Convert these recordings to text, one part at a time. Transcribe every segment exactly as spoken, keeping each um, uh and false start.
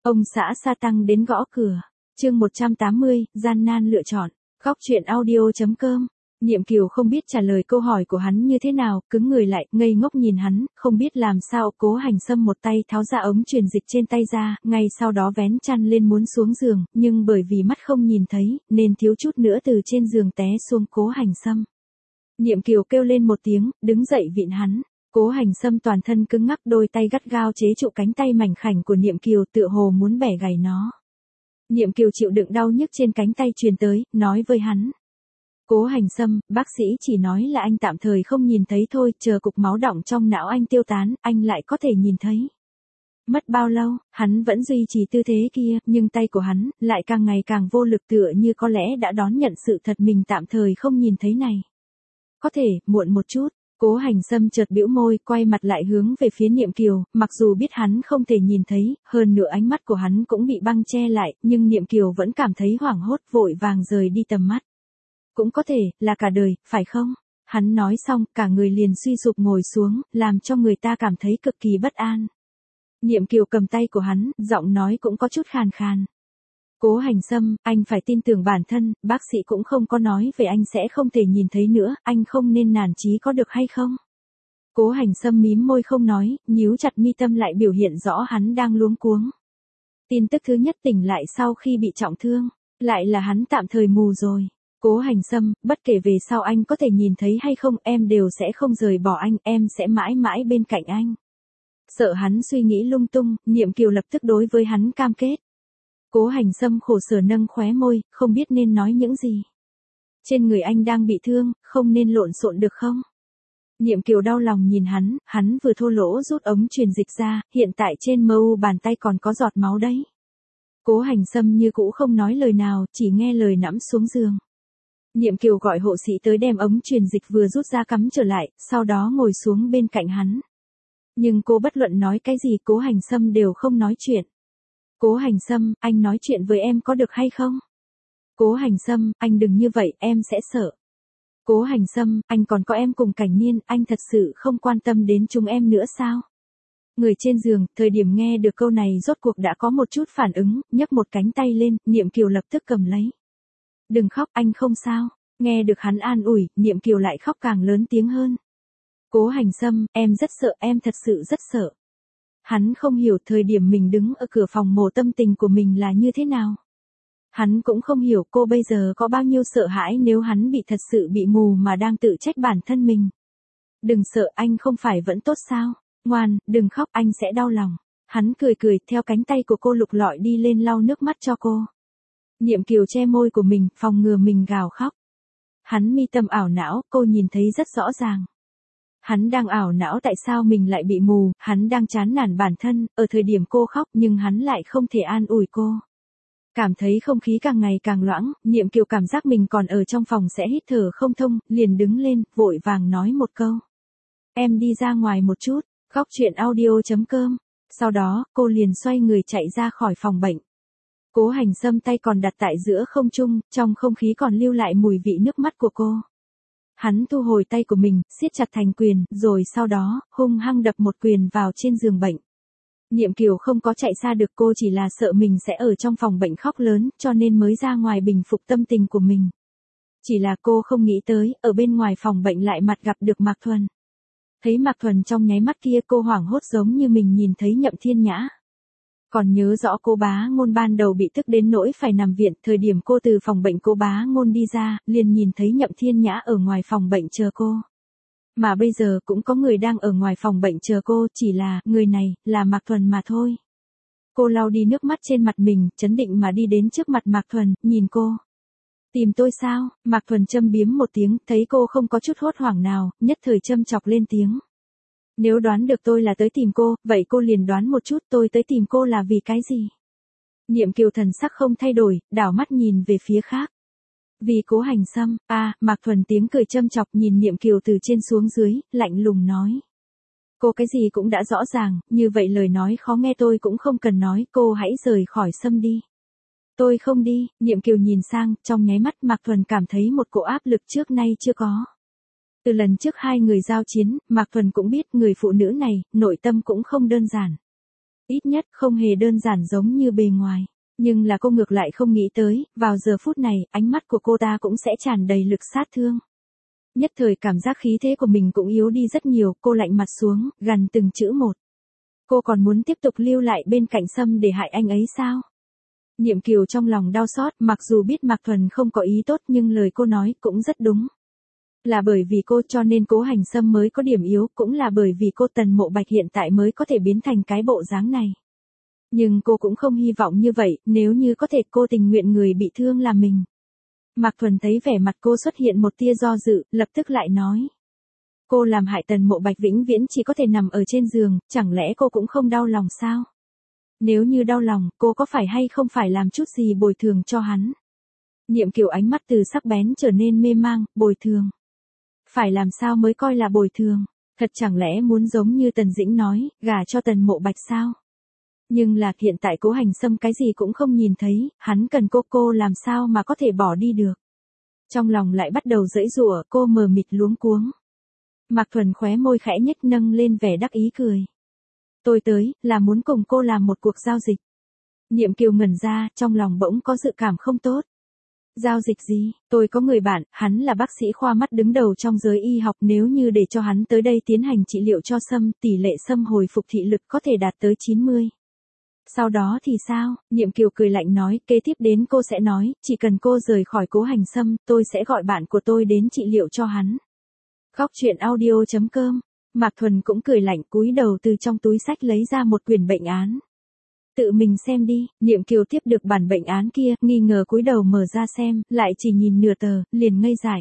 Ông xã sa tăng đến gõ cửa. Chương một trăm tám mươi, gian nan lựa chọn. Góc truyện audio chấm com. Niệm Kiều không biết trả lời câu hỏi của hắn như thế nào, cứng người lại, ngây ngốc nhìn hắn, không biết làm sao. Cố Hành Sâm một tay tháo ra ống truyền dịch trên tay ra, ngay sau đó vén chăn lên muốn xuống giường, nhưng bởi vì mắt không nhìn thấy, nên thiếu chút nữa từ trên giường té xuống Cố Hành Sâm. Niệm Kiều kêu lên một tiếng, đứng dậy vịn hắn. Cố Hành Sâm toàn thân cứng ngắc, đôi tay gắt gao chế trụ cánh tay mảnh khảnh của Niệm Kiều, tựa hồ muốn bẻ gãy nó. Niệm Kiều chịu đựng đau nhức trên cánh tay truyền tới, nói với hắn. Cố Hành Sâm, bác sĩ chỉ nói là anh tạm thời không nhìn thấy thôi, chờ cục máu đọng trong não anh tiêu tán, anh lại có thể nhìn thấy. Mất bao lâu, hắn vẫn duy trì tư thế kia, nhưng tay của hắn lại càng ngày càng vô lực, tựa như có lẽ đã đón nhận sự thật mình tạm thời không nhìn thấy này. Có thể, muộn một chút. Cố Hành Sâm chợt bĩu môi, quay mặt lại hướng về phía Niệm Kiều, mặc dù biết hắn không thể nhìn thấy, hơn nữa ánh mắt của hắn cũng bị băng che lại, nhưng Niệm Kiều vẫn cảm thấy hoảng hốt, vội vàng rời đi tầm mắt. Cũng có thể, là cả đời, phải không? Hắn nói xong, cả người liền suy sụp ngồi xuống, làm cho người ta cảm thấy cực kỳ bất an. Niệm Kiều cầm tay của hắn, giọng nói cũng có chút khàn khàn. Cố Hành Sâm, anh phải tin tưởng bản thân, bác sĩ cũng không có nói về anh sẽ không thể nhìn thấy nữa, anh không nên nản chí có được hay không? Cố Hành Sâm mím môi không nói, nhíu chặt mi tâm lại biểu hiện rõ hắn đang luống cuống. Tin tức thứ nhất tỉnh lại sau khi bị trọng thương, lại là hắn tạm thời mù rồi. Cố Hành Sâm, bất kể về sau anh có thể nhìn thấy hay không, em đều sẽ không rời bỏ anh, em sẽ mãi mãi bên cạnh anh. Sợ hắn suy nghĩ lung tung, Niệm Kiều lập tức đối với hắn cam kết. Cố Hành Sâm khổ sở nâng khóe môi, không biết nên nói những gì. Trên người anh đang bị thương, không nên lộn xộn được không? Niệm Kiều đau lòng nhìn hắn, hắn vừa thô lỗ rút ống truyền dịch ra, hiện tại trên mờ u bàn tay còn có giọt máu đấy. Cố Hành Sâm như cũ không nói lời nào, chỉ nghe lời nẫm xuống giường. Niệm Kiều gọi hộ sĩ tới đem ống truyền dịch vừa rút ra cắm trở lại, sau đó ngồi xuống bên cạnh hắn. Nhưng cô bất luận nói cái gì Cố Hành Sâm đều không nói chuyện. Cố Hành Sâm, anh nói chuyện với em có được hay không? Cố Hành Sâm, anh đừng như vậy, em sẽ sợ. Cố Hành Sâm, anh còn có em cùng Cảnh Niên, anh thật sự không quan tâm đến chúng em nữa sao? Người trên giường, thời điểm nghe được câu này rốt cuộc đã có một chút phản ứng, nhấc một cánh tay lên, Niệm Kiều lập tức cầm lấy. Đừng khóc, anh không sao. Nghe được hắn an ủi, Niệm Kiều lại khóc càng lớn tiếng hơn. Cố Hành Sâm, em rất sợ, em thật sự rất sợ. Hắn không hiểu thời điểm mình đứng ở cửa phòng mổ tâm tình của mình là như thế nào. Hắn cũng không hiểu cô bây giờ có bao nhiêu sợ hãi nếu hắn bị thật sự bị mù mà đang tự trách bản thân mình. Đừng sợ, anh không phải vẫn tốt sao? Ngoan, đừng khóc, anh sẽ đau lòng. Hắn cười cười, theo cánh tay của cô lục lọi đi lên lau nước mắt cho cô. Niệm Kiều che môi của mình, phòng ngừa mình gào khóc. Hắn mi tâm ảo não, cô nhìn thấy rất rõ ràng. Hắn đang ảo não tại sao mình lại bị mù, hắn đang chán nản bản thân, ở thời điểm cô khóc nhưng hắn lại không thể an ủi cô. Cảm thấy không khí càng ngày càng loãng, Niệm Kiều cảm giác mình còn ở trong phòng sẽ hít thở không thông, liền đứng lên, vội vàng nói một câu. Em đi ra ngoài một chút, góc truyện audio chấm com. Sau đó, cô liền xoay người chạy ra khỏi phòng bệnh. Cố Hành Sâm tay còn đặt tại giữa không trung, trong không khí còn lưu lại mùi vị nước mắt của cô. Hắn thu hồi tay của mình, siết chặt thành quyền, rồi sau đó, hung hăng đập một quyền vào trên giường bệnh. Niệm Kiều không có chạy xa được, cô chỉ là sợ mình sẽ ở trong phòng bệnh khóc lớn, cho nên mới ra ngoài bình phục tâm tình của mình. Chỉ là cô không nghĩ tới, ở bên ngoài phòng bệnh lại mặt gặp được Mạc Thuần. Thấy Mạc Thuần trong nháy mắt kia cô hoảng hốt giống như mình nhìn thấy Nhậm Thiên Nhã. Còn nhớ rõ cô Bá Ngôn ban đầu bị tức đến nỗi phải nằm viện, thời điểm cô từ phòng bệnh cô Bá Ngôn đi ra, liền nhìn thấy Nhậm Thiên Nhã ở ngoài phòng bệnh chờ cô. Mà bây giờ cũng có người đang ở ngoài phòng bệnh chờ cô, chỉ là, người này, là Mạc Thuần mà thôi. Cô lau đi nước mắt trên mặt mình, chấn định mà đi đến trước mặt Mạc Thuần, nhìn cô. Tìm tôi sao? Mạc Thuần châm biếm một tiếng, thấy cô không có chút hốt hoảng nào, nhất thời châm chọc lên tiếng. Nếu đoán được tôi là tới tìm cô, vậy cô liền đoán một chút tôi tới tìm cô là vì cái gì? Niệm Kiều thần sắc không thay đổi, đảo mắt nhìn về phía khác. Vì Cố Hành Sâm, à, Mạc Thuần tiếng cười châm chọc nhìn Niệm Kiều từ trên xuống dưới, lạnh lùng nói. Cô cái gì cũng đã rõ ràng, như vậy lời nói khó nghe tôi cũng không cần nói, cô hãy rời khỏi Sâm đi. Tôi không đi, Niệm Kiều nhìn sang, trong nháy mắt Mạc Thuần cảm thấy một cỗ áp lực trước nay chưa có. Từ lần trước hai người giao chiến, Mạc Thuần cũng biết người phụ nữ này, nội tâm cũng không đơn giản. Ít nhất không hề đơn giản giống như bề ngoài. Nhưng là cô ngược lại không nghĩ tới, vào giờ phút này, ánh mắt của cô ta cũng sẽ tràn đầy lực sát thương. Nhất thời cảm giác khí thế của mình cũng yếu đi rất nhiều, cô lạnh mặt xuống, gằn từng chữ một. Cô còn muốn tiếp tục lưu lại bên cạnh Sâm để hại anh ấy sao? Niệm Kiều trong lòng đau xót, mặc dù biết Mạc Thuần không có ý tốt nhưng lời cô nói cũng rất đúng. Là bởi vì cô cho nên Cố Hành Sâm mới có điểm yếu, cũng là bởi vì cô Tần Mộ Bạch hiện tại mới có thể biến thành cái bộ dáng này. Nhưng cô cũng không hy vọng như vậy, nếu như có thể cô tình nguyện người bị thương là mình. Mạc Thuần thấy vẻ mặt cô xuất hiện một tia do dự, lập tức lại nói. Cô làm hại Tần Mộ Bạch vĩnh viễn chỉ có thể nằm ở trên giường, chẳng lẽ cô cũng không đau lòng sao? Nếu như đau lòng, cô có phải hay không phải làm chút gì bồi thường cho hắn? Niệm Kiều ánh mắt từ sắc bén trở nên mê mang, bồi thường. Phải làm sao mới coi là bồi thường? Thật chẳng lẽ muốn giống như Tần Dĩnh nói, gả cho Tần Mộ Bạch sao? Nhưng là hiện tại Cố Hành Sâm cái gì cũng không nhìn thấy, hắn cần cô cô làm sao mà có thể bỏ đi được. Trong lòng lại bắt đầu giãy giụa, cô mờ mịt luống cuống. Mạc Thuần khóe môi khẽ nhếch nâng lên vẻ đắc ý cười. Tôi tới, là muốn cùng cô làm một cuộc giao dịch. Niệm Kiều ngẩn ra, trong lòng bỗng có dự cảm không tốt. Giao dịch gì? Tôi có người bạn, hắn là bác sĩ khoa mắt đứng đầu trong giới y học, nếu như để cho hắn tới đây tiến hành trị liệu cho Sâm, tỷ lệ Sâm hồi phục thị lực có thể đạt tới chín mươi. Sau đó thì sao? Niệm Kiều cười lạnh nói, kế tiếp đến cô sẽ nói, chỉ cần cô rời khỏi Cố Hành Sâm, tôi sẽ gọi bạn của tôi đến trị liệu cho hắn. Góc truyện audio chấm com. Mạc Thuần cũng cười lạnh, cúi đầu từ trong túi sách lấy ra một quyển bệnh án. Tự mình xem đi. Niệm Kiều tiếp được bản bệnh án kia, nghi ngờ cúi đầu mở ra xem, lại chỉ nhìn nửa tờ, liền ngây dại.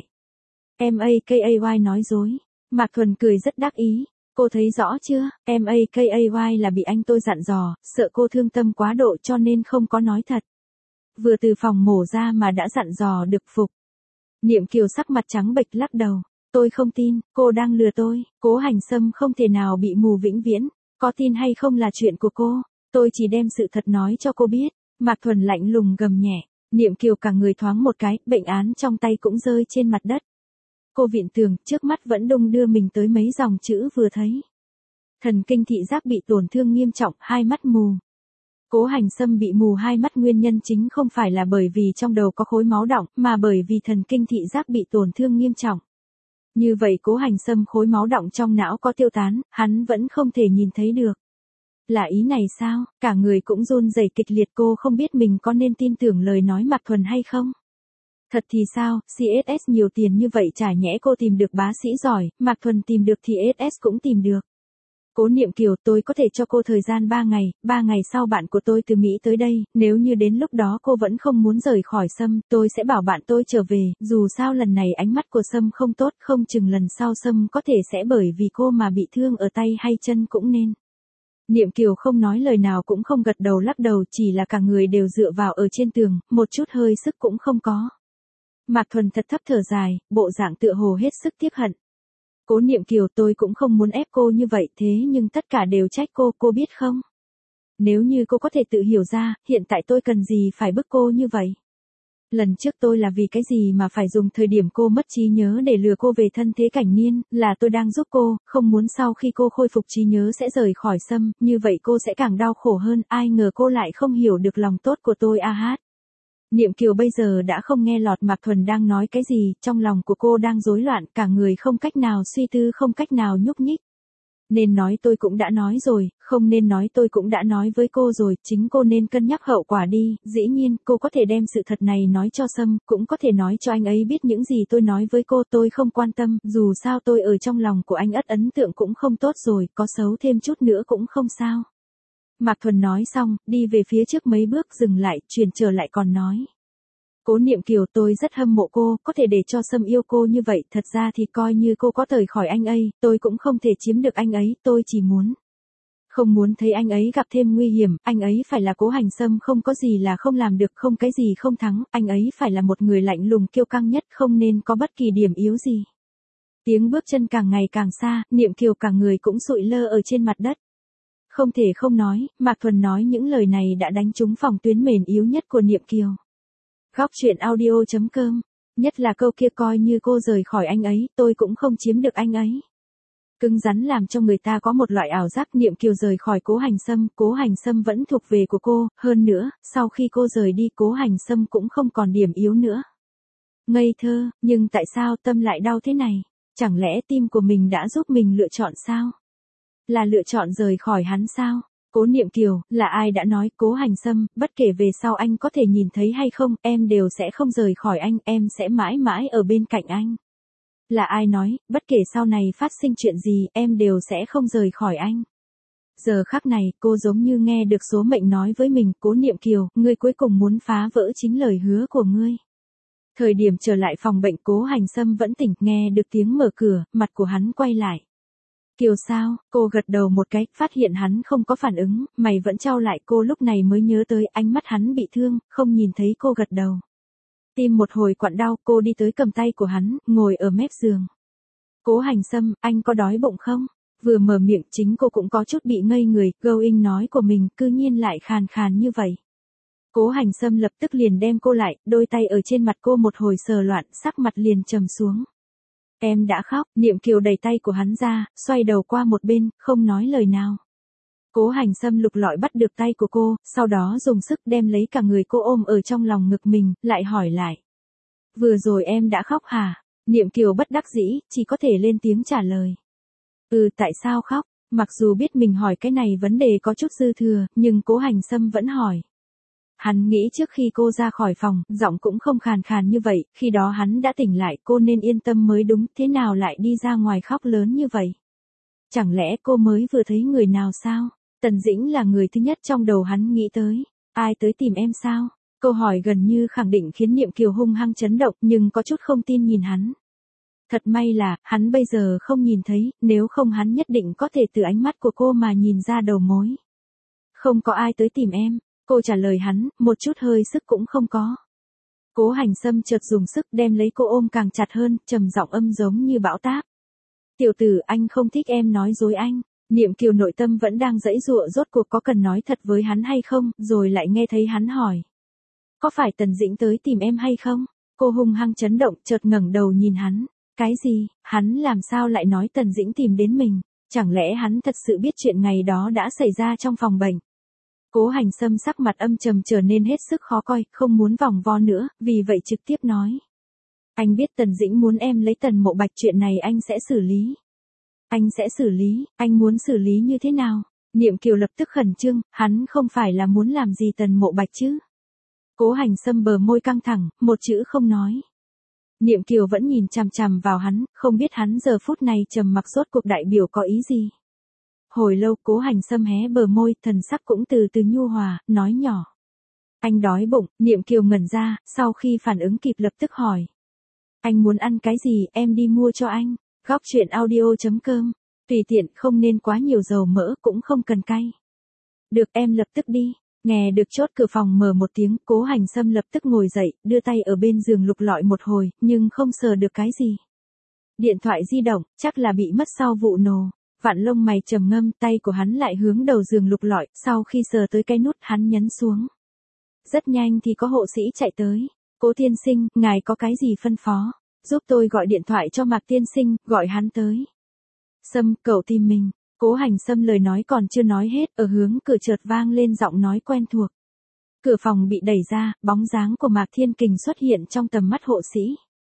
em a ca a y nói dối. Mạc Thuần cười rất đắc ý. Cô thấy rõ chưa, em a ca a y là bị anh tôi dặn dò, sợ cô thương tâm quá độ cho nên không có nói thật. Vừa từ phòng mổ ra mà đã dặn dò được phục. Niệm Kiều sắc mặt trắng bệch lắc đầu. Tôi không tin, cô đang lừa tôi, Cố Hành Sâm không thể nào bị mù vĩnh viễn, có tin hay không là chuyện của cô, tôi chỉ đem sự thật nói cho cô biết. Mạc Thuần lạnh lùng gầm nhẹ, Niệm Kiều cả người thoáng một cái, bệnh án trong tay cũng rơi trên mặt đất. Cô viện tường, trước mắt vẫn đung đưa mình tới mấy dòng chữ vừa thấy. Thần kinh thị giác bị tổn thương nghiêm trọng, hai mắt mù. Cố Hành Sâm bị mù hai mắt nguyên nhân chính không phải là bởi vì trong đầu có khối máu đọng, mà bởi vì thần kinh thị giác bị tổn thương nghiêm trọng. Như vậy Cố Hành Sâm khối máu đọng trong não có tiêu tán, hắn vẫn không thể nhìn thấy được. Là ý này sao? Cả người cũng run rẩy kịch liệt, cô không biết mình có nên tin tưởng lời nói Mạc Thuần hay không? Thật thì sao, xê ét ét nhiều tiền như vậy chả nhẽ cô tìm được bác sĩ giỏi, Mạc Thuần tìm được thì ét ét cũng tìm được. Cố Niệm Kiều, tôi có thể cho cô thời gian ba ngày, ba ngày sau bạn của tôi từ Mỹ tới đây, nếu như đến lúc đó cô vẫn không muốn rời khỏi Sâm, tôi sẽ bảo bạn tôi trở về, dù sao lần này ánh mắt của Sâm không tốt, không chừng lần sau Sâm có thể sẽ bởi vì cô mà bị thương ở tay hay chân cũng nên. Niệm Kiều không nói lời nào cũng không gật đầu lắc đầu, chỉ là cả người đều dựa vào ở trên tường, một chút hơi sức cũng không có. Mạc Thuần thật thấp thở dài, bộ dạng tựa hồ hết sức tiếc hận. Cố Niệm Kiều, tôi cũng không muốn ép cô như vậy, thế nhưng tất cả đều trách cô, cô biết không? Nếu như cô có thể tự hiểu ra, hiện tại tôi cần gì phải bức cô như vậy? Lần trước tôi là vì cái gì mà phải dùng thời điểm cô mất trí nhớ để lừa cô về thân thế cảnh niên, là tôi đang giúp cô, không muốn sau khi cô khôi phục trí nhớ sẽ rời khỏi Sâm, như vậy cô sẽ càng đau khổ hơn, ai ngờ cô lại không hiểu được lòng tốt của tôi a hát. Niệm Kiều bây giờ đã không nghe lọt Mạc Thuần đang nói cái gì, trong lòng của cô đang rối loạn, cả người không cách nào suy tư, không cách nào nhúc nhích. Nên nói tôi cũng đã nói rồi, không nên nói tôi cũng đã nói với cô rồi, chính cô nên cân nhắc hậu quả đi, dĩ nhiên, cô có thể đem sự thật này nói cho Sâm, cũng có thể nói cho anh ấy biết những gì tôi nói với cô, tôi không quan tâm, dù sao tôi ở trong lòng của anh ất ấn tượng cũng không tốt rồi, có xấu thêm chút nữa cũng không sao. Mạc Thuần nói xong, đi về phía trước mấy bước dừng lại, chuyển trở lại còn nói. Cố Niệm Kiều, tôi rất hâm mộ cô, có thể để cho Sâm yêu cô như vậy, thật ra thì coi như cô có rời khỏi anh ấy, tôi cũng không thể chiếm được anh ấy, tôi chỉ muốn. Không muốn thấy anh ấy gặp thêm nguy hiểm, anh ấy phải là Cố Hành Sâm, không có gì là không làm được, không cái gì không thắng, anh ấy phải là một người lạnh lùng kiêu căng nhất, không nên có bất kỳ điểm yếu gì. Tiếng bước chân càng ngày càng xa, Niệm Kiều cả người cũng sụi lơ ở trên mặt đất. Không thể không nói, Mạc Thuần nói những lời này đã đánh trúng phòng tuyến mềm yếu nhất của Niệm Kiều. Góc truyện audio chấm com, nhất là câu kia coi như cô rời khỏi anh ấy, tôi cũng không chiếm được anh ấy. Cứng rắn làm cho người ta có một loại ảo giác Niệm Kiều rời khỏi Cố Hành Sâm, Cố Hành Sâm vẫn thuộc về của cô, hơn nữa, sau khi cô rời đi Cố Hành Sâm cũng không còn điểm yếu nữa. Ngây thơ, nhưng tại sao tâm lại đau thế này? Chẳng lẽ tim của mình đã giúp mình lựa chọn sao? Là lựa chọn rời khỏi hắn sao? Cố Niệm Kiều, là ai đã nói Cố Hành Sâm, bất kể về sau anh có thể nhìn thấy hay không, em đều sẽ không rời khỏi anh, em sẽ mãi mãi ở bên cạnh anh. Là ai nói, bất kể sau này phát sinh chuyện gì, em đều sẽ không rời khỏi anh. Giờ khắc này, cô giống như nghe được số mệnh nói với mình, Cố Niệm Kiều, ngươi cuối cùng muốn phá vỡ chính lời hứa của ngươi. Thời điểm trở lại phòng bệnh Cố Hành Sâm vẫn tỉnh, nghe được tiếng mở cửa, mặt của hắn quay lại. Kiều sao, cô gật đầu một cái, phát hiện hắn không có phản ứng, mày vẫn trao lại cô lúc này mới nhớ tới ánh mắt hắn bị thương, không nhìn thấy cô gật đầu. Tim một hồi quặn đau, cô đi tới cầm tay của hắn, ngồi ở mép giường. Cố Hành Sâm, anh có đói bụng không? Vừa mở miệng chính cô cũng có chút bị ngây người, going nói của mình cư nhiên lại khàn khàn như vậy. Cố Hành Sâm lập tức liền đem cô lại, đôi tay ở trên mặt cô một hồi sờ loạn, sắc mặt liền trầm xuống. Em đã khóc, Niệm Kiều đẩy tay của hắn ra, xoay đầu qua một bên, không nói lời nào. Cố Hành Sâm lục lọi bắt được tay của cô, sau đó dùng sức đem lấy cả người cô ôm ở trong lòng ngực mình, lại hỏi lại. Vừa rồi em đã khóc hả? Niệm Kiều bất đắc dĩ, chỉ có thể lên tiếng trả lời. Ừ, tại sao khóc? Mặc dù biết mình hỏi cái này vấn đề có chút dư thừa, nhưng Cố Hành Sâm vẫn hỏi. Hắn nghĩ trước khi cô ra khỏi phòng, giọng cũng không khàn khàn như vậy, khi đó hắn đã tỉnh lại, cô nên yên tâm mới đúng, thế nào lại đi ra ngoài khóc lớn như vậy? Chẳng lẽ cô mới vừa thấy người nào sao? Tần Dĩnh là người thứ nhất trong đầu hắn nghĩ tới. Ai tới tìm em sao? Câu hỏi gần như khẳng định khiến Niệm Kiều hung hăng chấn động, nhưng có chút không tin nhìn hắn. Thật may là, hắn bây giờ không nhìn thấy, nếu không hắn nhất định có thể từ ánh mắt của cô mà nhìn ra đầu mối. Không có ai tới tìm em. Cô trả lời hắn, một chút hơi sức cũng không có. Cố Hành Sâm chợt dùng sức đem lấy cô ôm càng chặt hơn, trầm giọng âm giống như bão táp. Tiểu tử, anh không thích em nói dối anh. Niệm Kiều nội tâm vẫn đang giãy giụa rốt cuộc có cần nói thật với hắn hay không, rồi lại nghe thấy hắn hỏi. Có phải Tần Dĩnh tới tìm em hay không? Cô hung hăng chấn động, chợt ngẩng đầu nhìn hắn. Cái gì, hắn làm sao lại nói Tần Dĩnh tìm đến mình? Chẳng lẽ hắn thật sự biết chuyện ngày đó đã xảy ra trong phòng bệnh? Cố Hành Sâm sắc mặt âm trầm trở nên hết sức khó coi, không muốn vòng vo nữa, vì vậy trực tiếp nói. Anh biết Tần Dĩnh muốn em lấy Tần Mộ Bạch, chuyện này anh sẽ xử lý. Anh sẽ xử lý, anh muốn xử lý như thế nào? Niệm Kiều lập tức khẩn trương, hắn không phải là muốn làm gì Tần Mộ Bạch chứ? Cố Hành Sâm bờ môi căng thẳng, một chữ không nói. Niệm Kiều vẫn nhìn chằm chằm vào hắn, không biết hắn giờ phút này trầm mặc rốt cuộc đại biểu có ý gì. Hồi lâu Cố Hành Sâm hé bờ môi, thần sắc cũng từ từ nhu hòa, nói nhỏ. Anh đói bụng, Niệm Kiều ngẩn ra, sau khi phản ứng kịp lập tức hỏi. Anh muốn ăn cái gì, em đi mua cho anh. Góc truyện audio chấm com, tùy tiện, không nên quá nhiều dầu mỡ, cũng không cần cay. Được, em lập tức đi. Nghe được chốt cửa phòng mở một tiếng, Cố Hành Sâm lập tức ngồi dậy, đưa tay ở bên giường lục lọi một hồi, nhưng không sờ được cái gì. Điện thoại di động, chắc là bị mất sau vụ nổ. Vạn lông mày trầm ngâm, tay của hắn lại hướng đầu giường lục lọi, sau khi sờ tới cái nút hắn nhấn xuống. Rất nhanh thì có hộ sĩ chạy tới. Cố tiên sinh, ngài có cái gì phân phó? Giúp tôi gọi điện thoại cho Mạc tiên sinh, gọi hắn tới. Sâm, cậu tìm mình. Cố Hành Sâm lời nói còn chưa nói hết, ở hướng cửa chợt vang lên giọng nói quen thuộc. Cửa phòng bị đẩy ra, bóng dáng của Mạc Thiên Kình xuất hiện trong tầm mắt hộ sĩ.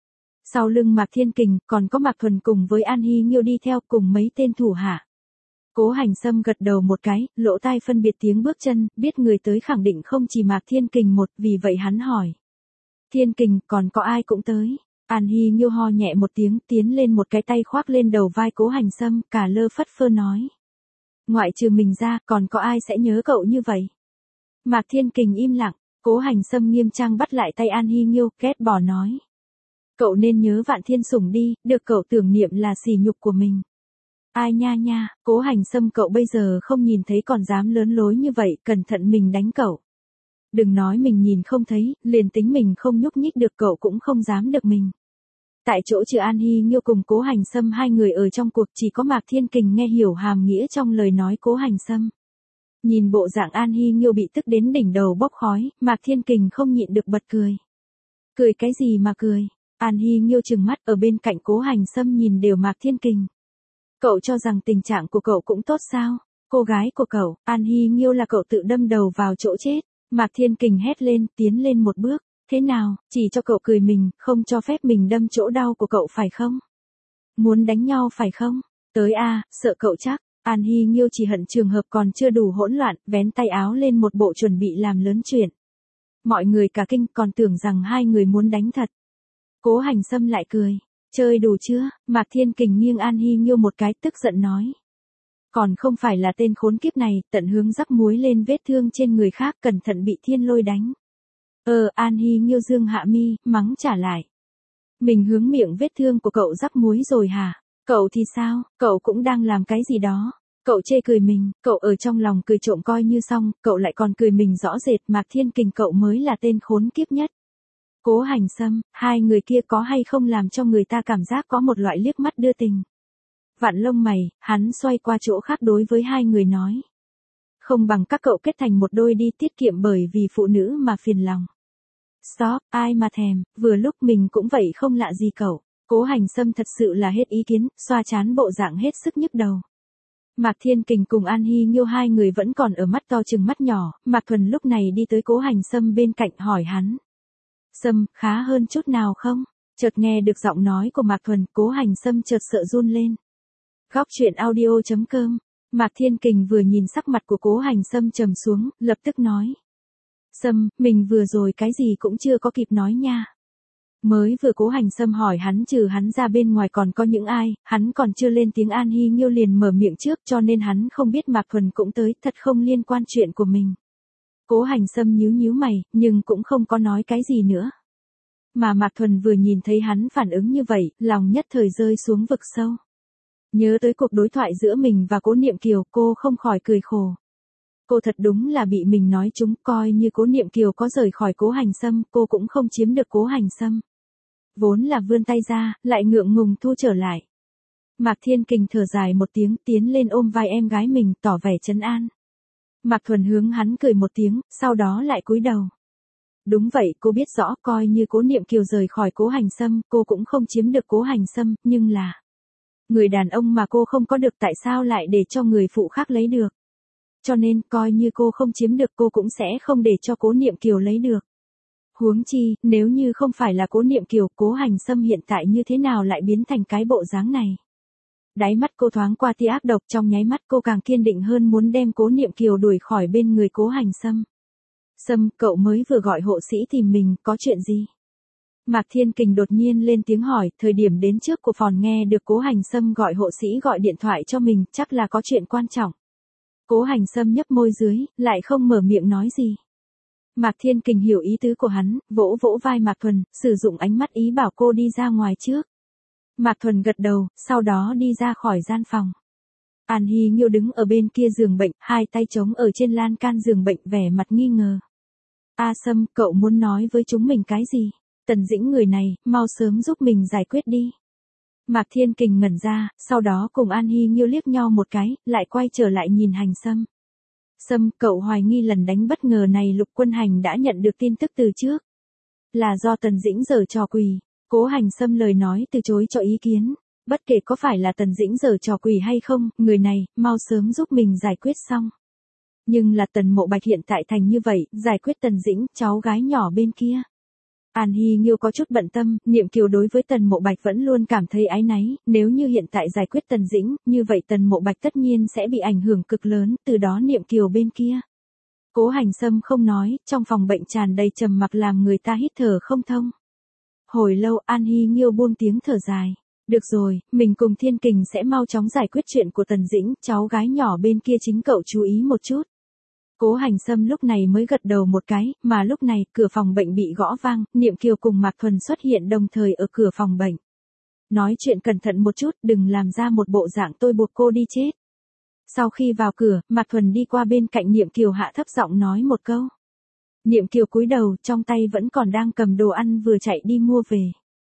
Sau lưng Mạc Thiên Kình, còn có Mạc Thuần cùng với An Hy Nghiêu đi theo cùng mấy tên thủ hạ. Cố Hành Sâm gật đầu một cái, lỗ tai phân biệt tiếng bước chân, biết người tới khẳng định không chỉ Mạc Thiên Kình một, vì vậy hắn hỏi. Thiên Kình, còn có ai cũng tới. An Hy Nghiêu ho nhẹ một tiếng, tiến lên một cái tay khoác lên đầu vai Cố Hành Sâm, cả lơ phất phơ nói. Ngoại trừ mình ra, còn có ai sẽ nhớ cậu như vậy? Mạc Thiên Kình im lặng, Cố Hành Sâm nghiêm trang bắt lại tay An Hy Nghiêu, ghét bỏ nói. Cậu nên nhớ Vạn Thiên Sủng đi, được cậu tưởng niệm là sỉ nhục của mình. Ai nha nha, Cố Hành Sâm cậu bây giờ không nhìn thấy còn dám lớn lối như vậy, cẩn thận mình đánh cậu. Đừng nói mình nhìn không thấy, liền tính mình không nhúc nhích được cậu cũng không dám được mình. Tại chỗ trừ An Hy Nghiêu cùng Cố Hành Sâm hai người ở trong cuộc, chỉ có Mạc Thiên Kình nghe hiểu hàm nghĩa trong lời nói Cố Hành Sâm. Nhìn bộ dạng An Hy Nghiêu bị tức đến đỉnh đầu bốc khói, Mạc Thiên Kình không nhịn được bật cười. Cười cái gì mà cười? An Hy Nghiêu trừng mắt ở bên cạnh Cố Hành Sâm nhìn đều Mạc Thiên Kình. Cậu cho rằng tình trạng của cậu cũng tốt sao? Cô gái của cậu, An Hy Nghiêu là cậu tự đâm đầu vào chỗ chết. Mạc Thiên Kình hét lên, tiến lên một bước. Thế nào, chỉ cho cậu cười mình, không cho phép mình đâm chỗ đau của cậu phải không? Muốn đánh nhau phải không? Tới a, sợ cậu chắc. An Hy Nghiêu chỉ hận trường hợp còn chưa đủ hỗn loạn, vén tay áo lên một bộ chuẩn bị làm lớn chuyện. Mọi người cả kinh còn tưởng rằng hai người muốn đánh thật. Cố Hành Sâm lại cười. Chơi đủ chưa? Mạc Thiên Kình nghiêng An Hy Nghiêu một cái tức giận nói. Còn không phải là tên khốn kiếp này, tận hướng rắc muối lên vết thương trên người khác, cẩn thận bị thiên lôi đánh. Ờ, An Hy Nghiêu dương hạ mi, mắng trả lại. Mình hướng miệng vết thương của cậu rắc muối rồi hả? Cậu thì sao, cậu cũng đang làm cái gì đó. Cậu chê cười mình, cậu ở trong lòng cười trộm coi như xong, cậu lại còn cười mình rõ rệt. Mạc Thiên Kình cậu mới là tên khốn kiếp nhất. Cố Hành Sâm, hai người kia có hay không làm cho người ta cảm giác có một loại liếc mắt đưa tình. Vạn lông mày, hắn xoay qua chỗ khác đối với hai người nói. Không bằng các cậu kết thành một đôi đi, tiết kiệm bởi vì phụ nữ mà phiền lòng. Stop, ai mà thèm, vừa lúc mình cũng vậy không lạ gì cậu. Cố Hành Sâm thật sự là hết ý kiến, xoa chán bộ dạng hết sức nhức đầu. Mạc Thiên Kình cùng An Hy Nghiêu hai người vẫn còn ở mắt to chừng mắt nhỏ, Mạc Thuần lúc này đi tới Cố Hành Sâm bên cạnh hỏi hắn. Sâm, khá hơn chút nào không? Chợt nghe được giọng nói của Mạc Thuần, Cố Hành Sâm chợt sợ run lên. Góc truyện audio chấm com. Mạc Thiên Kình vừa nhìn sắc mặt của Cố Hành Sâm trầm xuống, lập tức nói. Sâm, mình vừa rồi cái gì cũng chưa có kịp nói nha. Mới vừa Cố Hành Sâm hỏi hắn trừ hắn ra bên ngoài còn có những ai, hắn còn chưa lên tiếng An Hy Nghiêu liền mở miệng trước cho nên hắn không biết Mạc Thuần cũng tới, thật không liên quan chuyện của mình. Cố Hành Sâm nhíu nhíu mày, nhưng cũng không có nói cái gì nữa. Mà Mạc Thuần vừa nhìn thấy hắn phản ứng như vậy, lòng nhất thời rơi xuống vực sâu. Nhớ tới cuộc đối thoại giữa mình và Cố Niệm Kiều, cô không khỏi cười khổ. Cô thật đúng là bị mình nói trúng, coi như Cố Niệm Kiều có rời khỏi Cố Hành Sâm, cô cũng không chiếm được Cố Hành Sâm. Vốn là vươn tay ra, lại ngượng ngùng thu trở lại. Mạc Thiên Kình thở dài một tiếng, tiến lên ôm vai em gái mình, tỏ vẻ trấn an. Mạc Thuần hướng hắn cười một tiếng, sau đó lại cúi đầu. Đúng vậy, cô biết rõ, coi như Cố Niệm Kiều rời khỏi Cố Hành Sâm, cô cũng không chiếm được Cố Hành Sâm, nhưng là người đàn ông mà cô không có được tại sao lại để cho người phụ khác lấy được. Cho nên, coi như cô không chiếm được cô cũng sẽ không để cho Cố Niệm Kiều lấy được. Huống chi, nếu như không phải là Cố Niệm Kiều, Cố Hành Sâm hiện tại như thế nào lại biến thành cái bộ dáng này. Đáy mắt cô thoáng qua tia ác độc, trong nháy mắt cô càng kiên định hơn muốn đem Cố Niệm Kiều đuổi khỏi bên người Cố Hành Sâm. Sâm, cậu mới vừa gọi hộ sĩ tìm mình, có chuyện gì? Mạc Thiên Kình đột nhiên lên tiếng hỏi, thời điểm đến trước của phòng nghe được Cố Hành Sâm gọi hộ sĩ gọi điện thoại cho mình, chắc là có chuyện quan trọng. Cố Hành Sâm nhấp môi dưới, lại không mở miệng nói gì. Mạc Thiên Kình hiểu ý tứ của hắn, vỗ vỗ vai Mạc Thuần, sử dụng ánh mắt ý bảo cô đi ra ngoài trước. Mạc Thuần gật đầu, sau đó đi ra khỏi gian phòng. An Hy Nghiêu đứng ở bên kia giường bệnh, hai tay trống ở trên lan can giường bệnh, vẻ mặt nghi ngờ. A Sâm, cậu muốn nói với chúng mình cái gì? Tần Dĩnh người này, mau sớm giúp mình giải quyết đi. Mạc Thiên Kình ngẩn ra, sau đó cùng An Hy Nghiêu liếc nhau một cái, lại quay trở lại nhìn Hành Sâm. Sâm, cậu hoài nghi lần đánh bất ngờ này Lục Quân Hành đã nhận được tin tức từ trước. Là do Tần Dĩnh giở trò quỷ. Cố Hành Sâm lời nói từ chối cho ý kiến. Bất kể có phải là Tần Dĩnh giở trò quỷ hay không, người này, mau sớm giúp mình giải quyết xong. Nhưng là Tần Mộ Bạch hiện tại thành như vậy, giải quyết Tần Dĩnh, cháu gái nhỏ bên kia. An Hy Nghiêu có chút bận tâm, Niệm Kiều đối với Tần Mộ Bạch vẫn luôn cảm thấy áy náy, nếu như hiện tại giải quyết Tần Dĩnh, như vậy Tần Mộ Bạch tất nhiên sẽ bị ảnh hưởng cực lớn, từ đó Niệm Kiều bên kia. Cố Hành Sâm không nói, trong phòng bệnh tràn đầy trầm mặc làm người ta hít thở không thông. Hồi lâu An Hy Nghiêu buông tiếng thở dài. Được rồi, mình cùng Thiên Kình sẽ mau chóng giải quyết chuyện của Tần Dĩnh, cháu gái nhỏ bên kia chính cậu chú ý một chút. Cố Hành Sâm lúc này mới gật đầu một cái, mà lúc này, cửa phòng bệnh bị gõ vang, Niệm Kiều cùng Mạc Thuần xuất hiện đồng thời ở cửa phòng bệnh. Nói chuyện cẩn thận một chút, đừng làm ra một bộ dạng tôi buộc cô đi chết. Sau khi vào cửa, Mạc Thuần đi qua bên cạnh Niệm Kiều hạ thấp giọng nói một câu. Niệm Kiều cúi đầu, trong tay vẫn còn đang cầm đồ ăn vừa chạy đi mua về.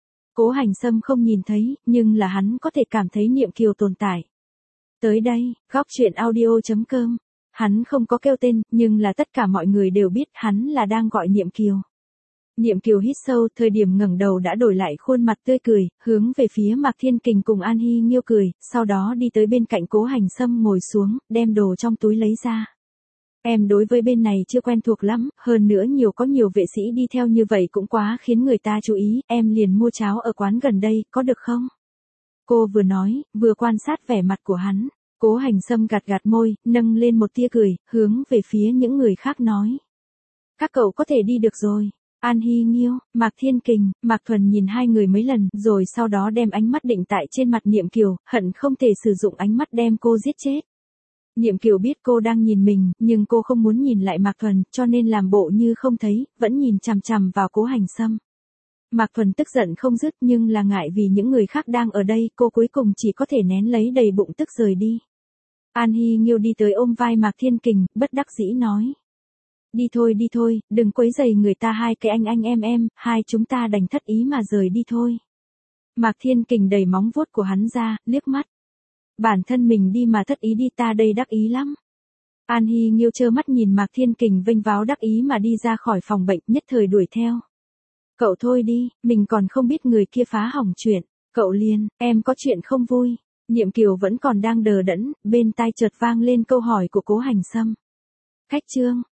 Cố Hành Sâm không nhìn thấy, nhưng là hắn có thể cảm thấy Niệm Kiều tồn tại. Tới đây, góc truyện audio chấm com. Hắn không có kêu tên, nhưng là tất cả mọi người đều biết hắn là đang gọi Niệm Kiều. Niệm Kiều hít sâu, thời điểm ngẩng đầu đã đổi lại khuôn mặt tươi cười, hướng về phía Mạc Thiên Kình cùng An Hy Nghiêu cười, sau đó đi tới bên cạnh Cố Hành Sâm ngồi xuống, đem đồ trong túi lấy ra. Em đối với bên này chưa quen thuộc lắm, hơn nữa nhiều có nhiều vệ sĩ đi theo như vậy cũng quá khiến người ta chú ý, em liền mua cháo ở quán gần đây, có được không? Cô vừa nói, vừa quan sát vẻ mặt của hắn. Cố Hành Sâm gạt gạt môi, nâng lên một tia cười, hướng về phía những người khác nói. Các cậu có thể đi được rồi. An Hy Nghiêu, Mạc Thiên Kình, Mạc Thuần nhìn hai người mấy lần, rồi sau đó đem ánh mắt định tại trên mặt Niệm Kiều, hận không thể sử dụng ánh mắt đem cô giết chết. Niệm Kiều biết cô đang nhìn mình, nhưng cô không muốn nhìn lại Mạc Thuần, cho nên làm bộ như không thấy, vẫn nhìn chằm chằm vào Cố Hành Sâm. Mạc Thuần tức giận không dứt, nhưng là ngại vì những người khác đang ở đây, cô cuối cùng chỉ có thể nén lấy đầy bụng tức rời đi. An Hy Nghiêu đi tới ôm vai Mạc Thiên Kình, bất đắc dĩ nói. Đi thôi đi thôi, đừng quấy rầy người ta hai cái anh anh em em, hai chúng ta đành thất ý mà rời đi thôi. Mạc Thiên Kình đẩy móng vuốt của hắn ra, liếc mắt. Bản thân mình đi mà thất ý đi, ta đây đắc ý lắm. An Hy Nghiêu trơ mắt nhìn Mạc Thiên Kình vênh váo đắc ý mà đi ra khỏi phòng bệnh, nhất thời đuổi theo. Cậu thôi đi, mình còn không biết người kia phá hỏng chuyện, cậu liền, em có chuyện không vui. Niệm Kiều vẫn còn đang đờ đẫn, bên tai chợt vang lên câu hỏi của Cố Hành Sâm. Khách trương,